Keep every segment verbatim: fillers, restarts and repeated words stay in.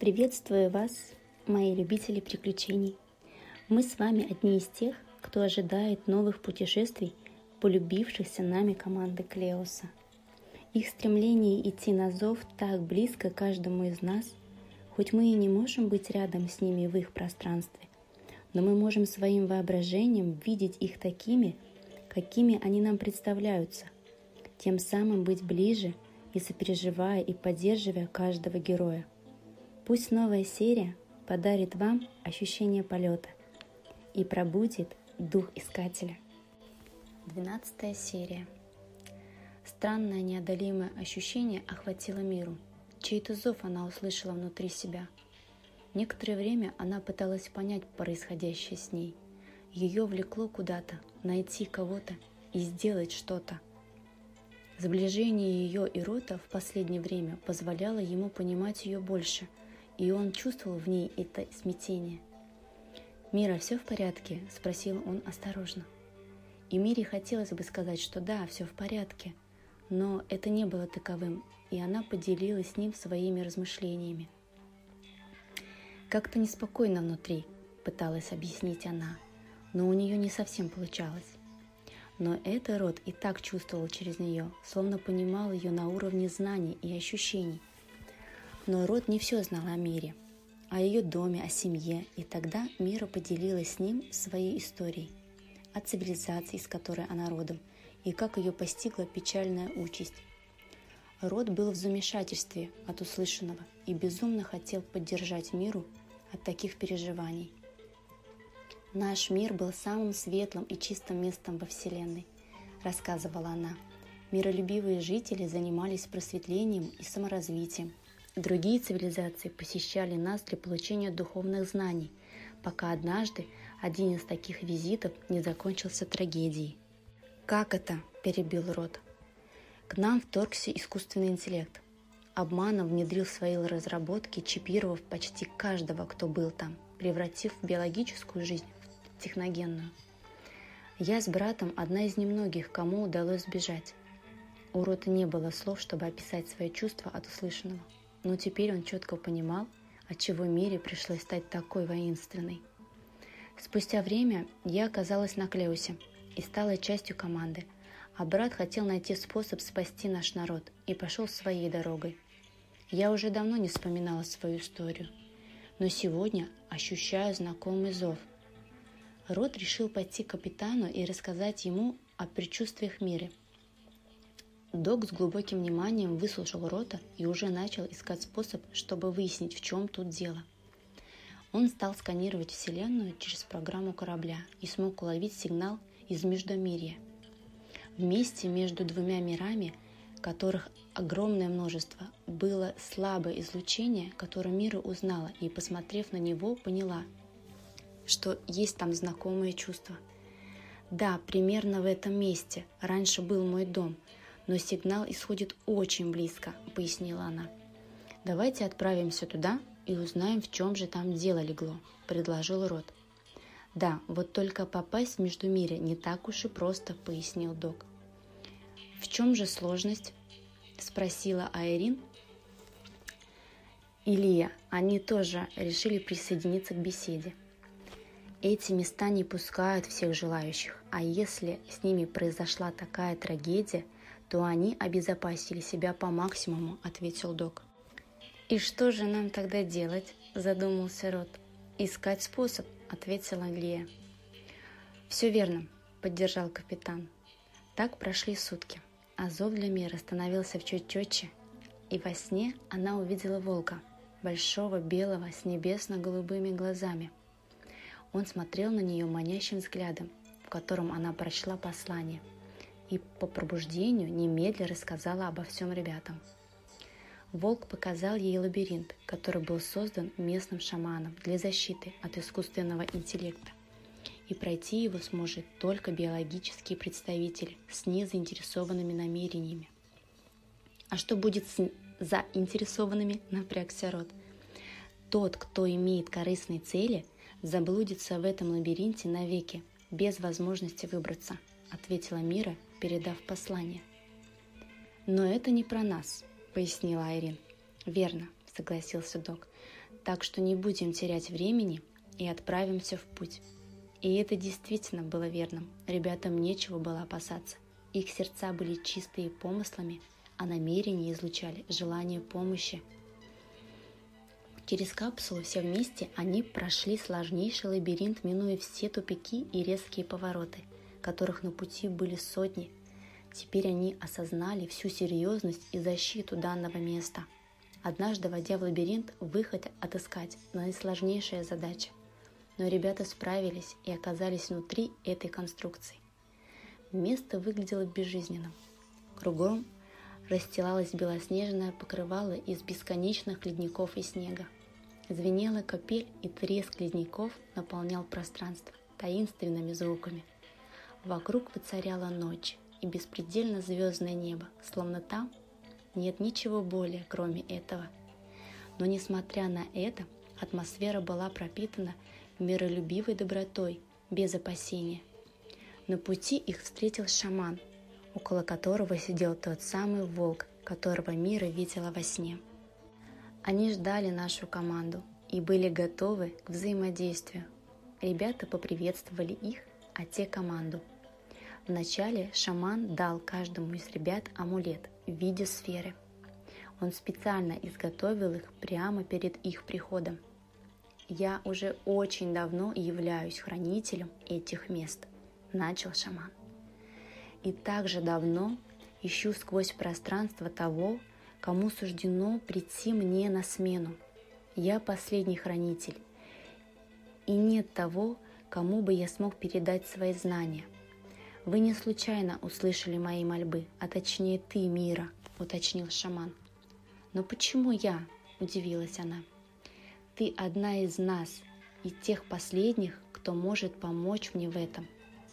Приветствую вас, мои любители приключений. Мы с вами одни из тех, кто ожидает новых путешествий полюбившихся нами команды Клеоса. Их стремление идти на зов так близко каждому из нас, хоть мы и не можем быть рядом с ними в их пространстве, но мы можем своим воображением видеть их такими, какими они нам представляются, тем самым быть ближе и сопереживая и поддерживая каждого героя. Пусть новая серия подарит вам ощущение полета и пробудит дух искателя. Двенадцатая серия. Странное неодолимое ощущение охватило Миру. Чей-то зов она услышала внутри себя. Некоторое время она пыталась понять происходящее с ней. Ее влекло куда-то, найти кого-то и сделать что-то. Сближение ее и Рота в последнее время позволяло ему понимать ее больше, и он чувствовал в ней это смятение. «Мира, все в порядке?» – спросил он осторожно. И Мире хотелось бы сказать, что да, все в порядке, но это не было таковым, и она поделилась с ним своими размышлениями. «Как-то неспокойно внутри», – пыталась объяснить она, но у нее не совсем получалось. Но это Рот и так чувствовал через нее, словно понимал ее на уровне знаний и ощущений. Но Рот не все знал о Мире, о ее доме, о семье, и тогда Мира поделилась с ним своей историей, о цивилизации, из которой она родом, и как ее постигла печальная участь. Рот был в замешательстве от услышанного и безумно хотел поддержать Миру от таких переживаний. «Наш мир был самым светлым и чистым местом во Вселенной», — рассказывала она. «Миролюбивые жители занимались просветлением и саморазвитием. Другие цивилизации посещали нас для получения духовных знаний, пока однажды один из таких визитов не закончился трагедией». «Как это?» – перебил Рот. «К нам вторгся искусственный интеллект. Обманом внедрил в свои разработки, чипировав почти каждого, кто был там, превратив биологическую жизнь в техногенную. Я с братом одна из немногих, кому удалось сбежать». У Рота не было слов, чтобы описать свои чувства от услышанного, но теперь он четко понимал, отчего Мире пришлось стать такой воинственной. «Спустя время я оказалась на Клеосе и стала частью команды, а брат хотел найти способ спасти наш народ и пошел своей дорогой. Я уже давно не вспоминала свою историю, но сегодня ощущаю знакомый зов». Рот решил пойти к капитану и рассказать ему о предчувствиях Миры. Док с глубоким вниманием выслушал Рота и уже начал искать способ, чтобы выяснить, в чем тут дело. Он стал сканировать Вселенную через программу корабля и смог уловить сигнал из Междумирья. В месте между двумя мирами, которых огромное множество, было слабое излучение, которое Мира узнала и, посмотрев на него, поняла, что есть там знакомые чувства. «Да, примерно в этом месте раньше был мой дом, но сигнал исходит очень близко», — пояснила она. «Давайте отправимся туда и узнаем, в чем же там дело легло», — предложил Рот. «Да, вот только попасть в Междумирье не так уж и просто», — пояснил Док. «В чем же сложность?» — спросила Айрин и Лия. Они тоже решили присоединиться к беседе. «Эти места не пускают всех желающих, а если с ними произошла такая трагедия, то они обезопасили себя по максимуму», — ответил Док. «И что же нам тогда делать?» — задумался Рот. «Искать способ», — ответила Лия. «Все верно», — поддержал капитан. Так прошли сутки, а зов для Миры становился чуть четче, и во сне она увидела волка, большого белого с небесно-голубыми глазами. Он смотрел на нее манящим взглядом, в котором она прочла послание, и по пробуждению немедля рассказала обо всем ребятам. Волк показал ей лабиринт, который был создан местным шаманом для защиты от искусственного интеллекта, и пройти его сможет только биологический представитель с незаинтересованными намерениями. «А что будет с заинтересованными?» – напрягся Рот. «Тот, кто имеет корыстные цели, заблудится в этом лабиринте навеки, без возможности выбраться», — ответила Мира, передав послание. «Но это не про нас», — пояснила Айрин. «Верно», — согласился Док. Так что не будем терять времени и отправимся в путь». И это действительно было верным. Ребятам нечего было опасаться. Их сердца были чистые помыслами, а намерения излучали желание помощи. Через капсулу все вместе они прошли сложнейший лабиринт, минуя все тупики и резкие повороты, которых на пути были сотни. Теперь они осознали всю серьезность и защиту данного места. Однажды, войдя в лабиринт, выход отыскать – наисложнейшая задача. Но ребята справились и оказались внутри этой конструкции. Место выглядело безжизненным. Кругом расстилалось белоснежное покрывало из бесконечных ледников и снега. Звенела капель, и треск ледников наполнял пространство таинственными звуками. Вокруг воцаряла ночь и беспредельно звездное небо, словно там нет ничего более, кроме этого. Но несмотря на это, атмосфера была пропитана миролюбивой добротой, без опасения. На пути их встретил шаман, около которого сидел тот самый волк, которого Мира видела во сне. Они ждали нашу команду и были готовы к взаимодействию. Ребята поприветствовали их, а те команду. Вначале шаман дал каждому из ребят амулет в виде сферы. Он специально изготовил их прямо перед их приходом. «Я уже очень давно являюсь хранителем этих мест», – начал шаман. «И также давно ищу сквозь пространство того, кому суждено прийти мне на смену. Я последний хранитель, и нет того, кому бы я смог передать свои знания. Вы не случайно услышали мои мольбы, а точнее ты, Мира», – уточнил шаман. «Но почему я?» – удивилась она. «Ты одна из нас, и тех последних, кто может помочь мне в этом».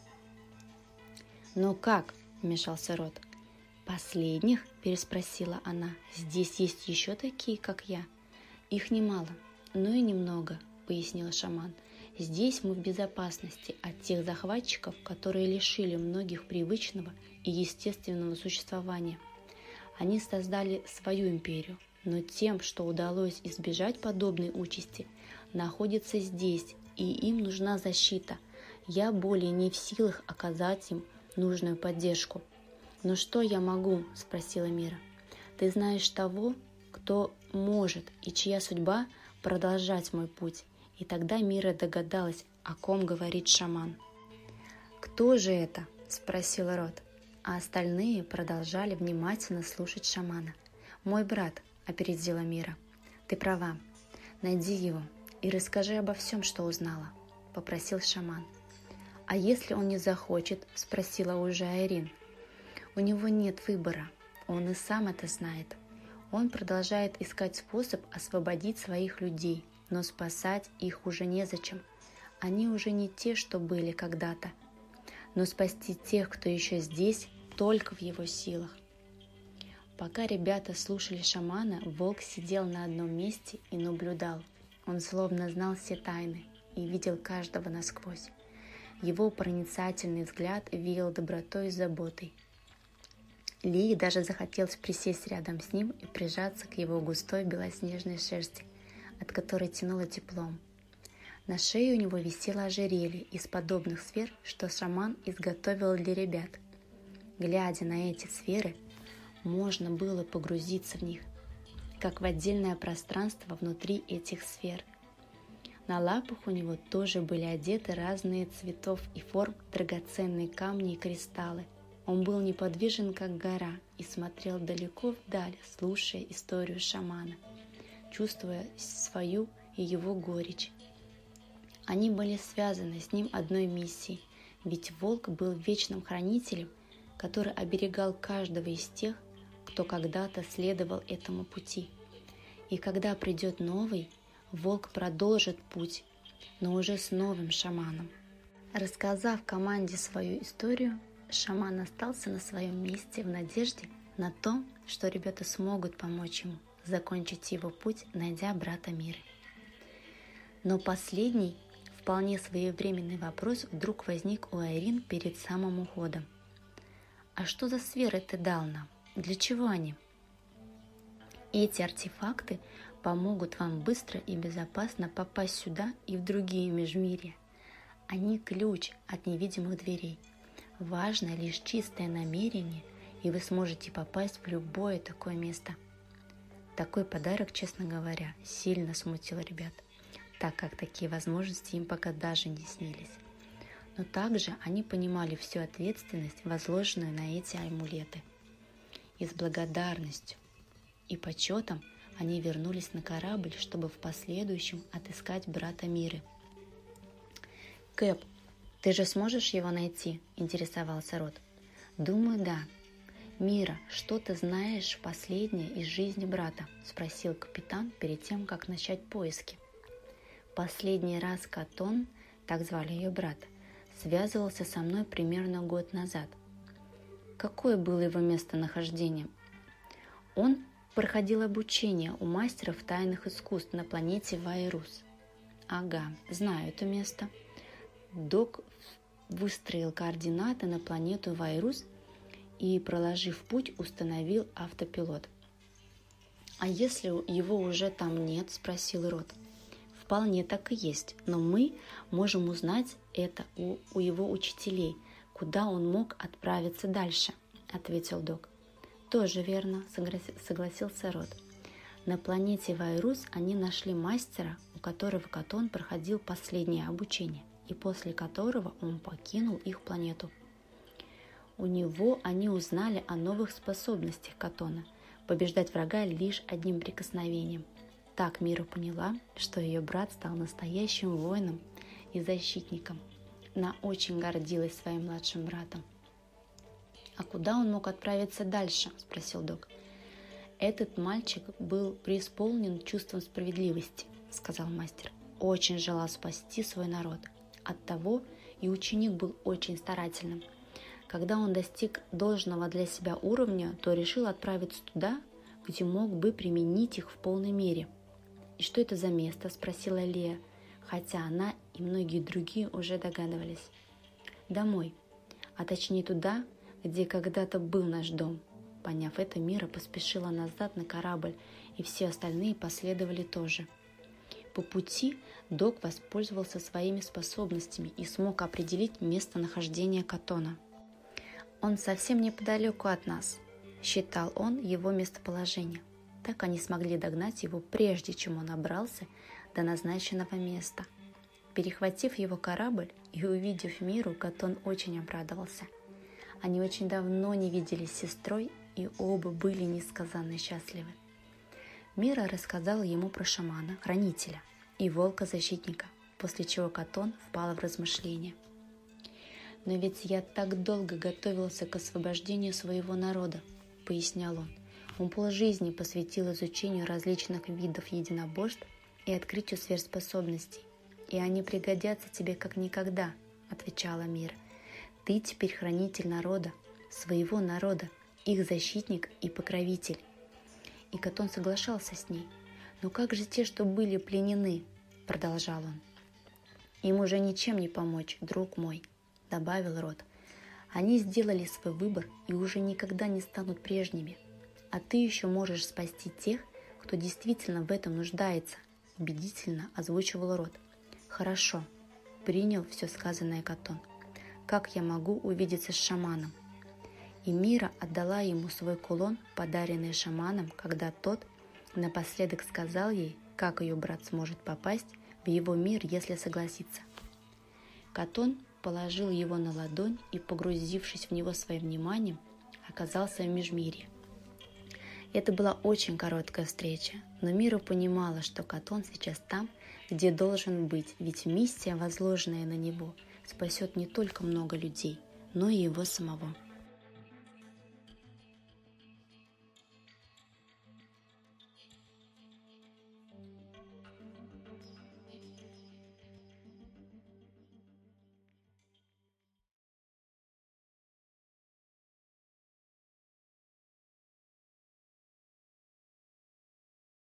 «Но как?» – вмешался Рот. «Последних?» – переспросила она. «Здесь есть еще такие, как я?» «Их немало, но и немного», – пояснила шаман. «Здесь мы в безопасности от тех захватчиков, которые лишили многих привычного и естественного существования. Они создали свою империю, но тем, что удалось избежать подобной участи, находятся здесь, и им нужна защита. Я более не в силах оказать им нужную поддержку». «Но что я могу?» – спросила Мира. «Ты знаешь того, кто может и чья судьба – продолжать мой путь». И тогда Мира догадалась, о ком говорит шаман. «Кто же это?» – спросил Рот, а остальные продолжали внимательно слушать шамана. «Мой брат», – опередила Мира. «Ты права. Найди его и расскажи обо всем, что узнала», – попросил шаман. «А если он не захочет?» – спросила уже Айрин. «У него нет выбора, он и сам это знает. Он продолжает искать способ освободить своих людей, но спасать их уже незачем. Они уже не те, что были когда-то. Но спасти тех, кто еще здесь, только в его силах». Пока ребята слушали шамана, волк сидел на одном месте и наблюдал. Он словно знал все тайны и видел каждого насквозь. Его проницательный взгляд веял добротой и заботой. Лии даже захотелось присесть рядом с ним и прижаться к его густой белоснежной шерсти, от которой тянуло теплом. На шее у него висело ожерелье из подобных сфер, что шаман изготовил для ребят. Глядя на эти сферы, можно было погрузиться в них, как в отдельное пространство внутри этих сфер. На лапах у него тоже были одеты разные цветов и форм драгоценные камни и кристаллы. Он был неподвижен, как гора, и смотрел далеко вдаль, слушая историю шамана, чувствуя свою и его горечь. Они были связаны с ним одной миссией, ведь волк был вечным хранителем, который оберегал каждого из тех, кто когда-то следовал этому пути. И когда придет новый, волк продолжит путь, но уже с новым шаманом. Рассказав команде свою историю, шаман остался на своем месте в надежде на то, что ребята смогут помочь ему закончить его путь, найдя брата Миры. Но последний, вполне своевременный вопрос вдруг возник у Айрин перед самым уходом. «А что за сферы ты дал нам? Для чего они?» «Эти артефакты помогут вам быстро и безопасно попасть сюда и в другие межмирья. Они ключ от невидимых дверей. Важно лишь чистое намерение, и вы сможете попасть в любое такое место. Такой подарок, честно говоря, сильно смутил ребят, так как такие возможности им пока даже не снились. Но также они понимали всю ответственность, возложенную на эти амулеты. И с благодарностью и почетом они вернулись на корабль, чтобы в последующем отыскать брата Миры. «Кэп, ты же сможешь его найти?» – интересовался Рот. «Думаю, да». «Мира, что ты знаешь последнее из жизни брата?» – спросил капитан перед тем, как начать поиски. «Последний раз Катон, так звали ее брата, связывался со мной примерно год назад. Какое было его местонахождение?» «Он проходил обучение у мастеров тайных искусств на планете Вайрус». «Ага, знаю это место». Док выстроил координаты на планету Вайрус и, проложив путь, установил автопилот. «А если его уже там нет?» – спросил Рот. «Вполне так и есть, но мы можем узнать это у, у его учителей, куда он мог отправиться дальше», – ответил Док. «Тоже верно», – согласился Рот. На планете Вайрус они нашли мастера, у которого Катон проходил последнее обучение, и после которого он покинул их планету. У него они узнали о новых способностях Катона – побеждать врага лишь одним прикосновением. Так Мира поняла, что ее брат стал настоящим воином и защитником. Она очень гордилась своим младшим братом. «А куда он мог отправиться дальше?» – спросил Док. «Этот мальчик был преисполнен чувством справедливости», – сказал мастер. «Очень желал спасти свой народ. Оттого и ученик был очень старательным. Когда он достиг должного для себя уровня, то решил отправиться туда, где мог бы применить их в полной мере». «И что это за место?» – спросила Лея, хотя она и многие другие уже догадывались. «Домой, а точнее туда, где когда-то был наш дом». Поняв это, Мира поспешила назад на корабль, и все остальные последовали тоже. По пути Док воспользовался своими способностями и смог определить местонахождение Катона. «Он совсем неподалеку от нас», – считал он его местоположение. Так они смогли догнать его, прежде чем он добрался до назначенного места. Перехватив его корабль и увидев Миру, Катон очень обрадовался. Они очень давно не виделись с сестрой, и оба были несказанно счастливы. Мира рассказала ему про шамана, хранителя и волка-защитника, после чего Катон впал в размышления. «Но ведь я так долго готовился к освобождению своего народа», — пояснял он. «Он полжизни посвятил изучению различных видов единоборств и открытию сверхспособностей. И они пригодятся тебе как никогда», — отвечала Мира. «Ты теперь хранитель народа, своего народа, их защитник и покровитель». И Катон соглашался с ней. «Но как же те, что были пленены?» — продолжал он. «Им уже ничем не помочь, друг мой», — добавил Рот. «Они сделали свой выбор и уже никогда не станут прежними. А ты еще можешь спасти тех, кто действительно в этом нуждается», — убедительно озвучивал Рот. «Хорошо», — принял все сказанное Катон. «Как я могу увидеться с шаманом?» И Мира отдала ему свой кулон, подаренный шаманом, когда тот напоследок сказал ей, как ее брат сможет попасть в его мир, если согласится. Катон положил его на ладонь и, погрузившись в него своим вниманием, оказался в межмирье. Это была очень короткая встреча, но Мира понимала, что Катон сейчас там, где должен быть, ведь миссия, возложенная на него, спасет не только много людей, но и его самого.